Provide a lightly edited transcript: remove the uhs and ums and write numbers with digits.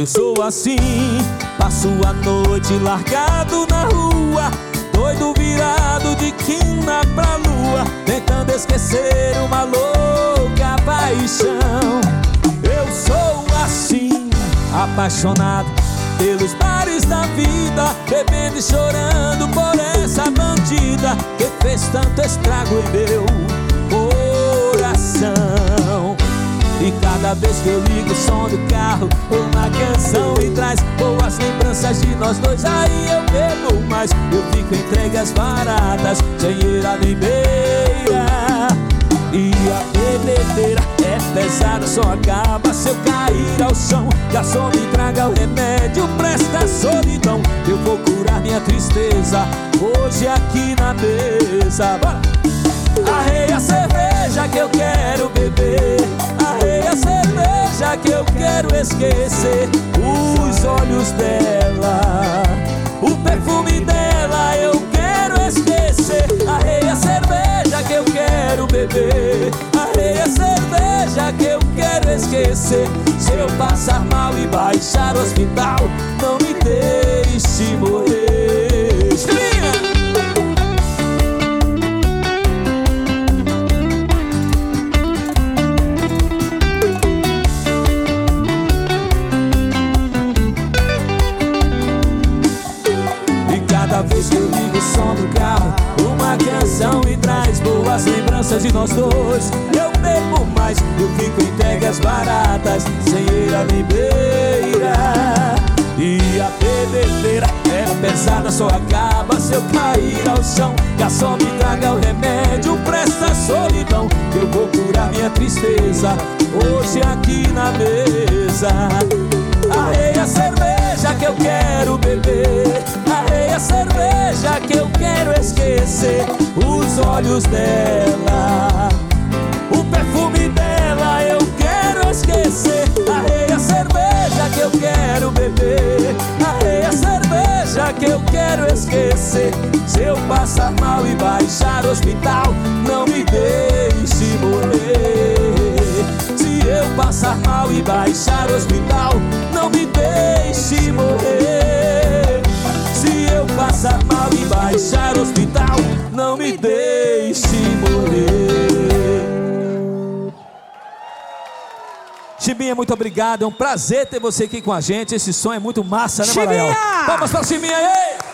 Eu sou assim, passo a noite largado na rua, doido virado de quina pra lua, tentando esquecer uma louca paixão. Eu sou assim, apaixonado pelos bares da vida, bebendo e chorando por essa bandida que fez tanto estrago em meu coração. E cada vez que eu ligo o som do carro, uma canção me traz boas lembranças de nós dois. Aí eu bebo mais, eu fico entregue às baratas, sem ira nem beira. E a bebedeira é pesada, só acaba se eu cair ao chão. Garçom, me traga o remédio, presta a solidão. Eu vou curar minha tristeza hoje aqui na mesa. Bora! Arreia a cerveja que eu quero beber, arreia a cerveja que eu quero esquecer os olhos dela, o perfume dela eu quero esquecer. Arreia a cerveja que eu quero beber, arreia a cerveja que eu quero esquecer. Se eu passar mal e baixar o hospital, não me deixe morrer. Cada vez que eu ligo o som do carro, uma canção me traz boas lembranças de nós dois. Eu bebo mais, eu fico entregue às baratas, sem ira nem beira. E a bebedeira é pesada, só acaba se eu cair ao chão. Garçom, me traga o remédio, presta a solidão. Eu vou curar minha tristeza hoje aqui na mesa. Arreia a cerveja que eu quero beber, arreia a cerveja que eu quero esquecer os olhos dela, o perfume dela eu quero esquecer. Arreia a cerveja que eu quero beber, arreia a cerveja que eu quero esquecer. Se eu passar mal e baixar o hospital, não me deixe morrer. Se eu passar mal e baixar o hospital, não me deixe morrer. Se eu passar mal e baixar o hospital, não me deixe morrer. Chimbinha, muito obrigado, é um prazer ter você aqui com a gente. Esse som é muito massa, né, Maranhão? Vamos pra Chimbinha aí!